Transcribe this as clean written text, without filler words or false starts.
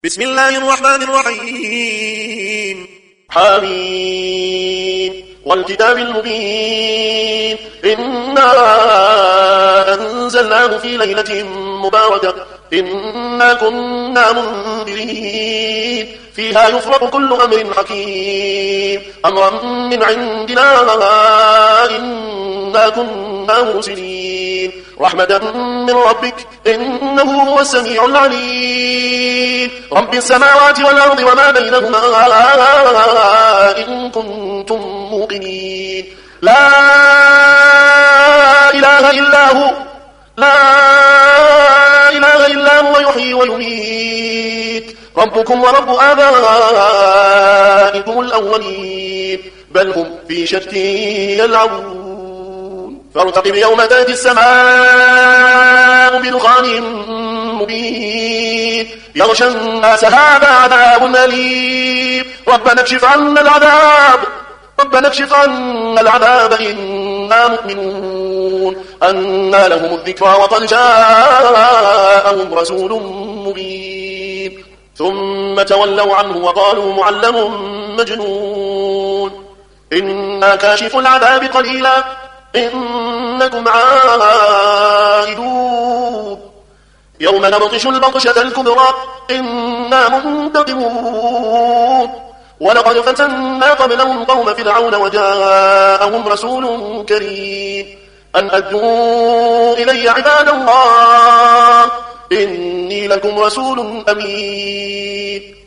بسم الله الرحمن الرحيم حميم والكتاب المبين إنا أنزلناه في ليلة مباركة إنا كنا منذرين فيها يفرق كل أمر حكيم أمرا من عندنا إنا كنا مرسلين رحمة من ربك إنه هو السميع العليم رب السماوات والأرض وما بينهما إن كنتم موقنين لا إله إلا هو يحيي ويميت ربكم ورب آبائكم الأولين بل هم في شك يلعبون فارتقب يوم تأتي السماء بدخان مبين يغشى الناس هذا عذاب أليم ربنا اكشف عنا العذاب إنا مؤمنون أنى لهم الذكرى وقد جاءهم رسول مبين ثم تولوا عنه وقالوا معلم مجنون إنا كاشف العذاب قليلا إنكم عائدون يوم نبطش البطشة الكبرى إنا منتقمون ولقد فتنا قبلهم قوم فرعون وجاءهم رسول كريم أن أدوا إلي عباد الله إني لكم رسول أمين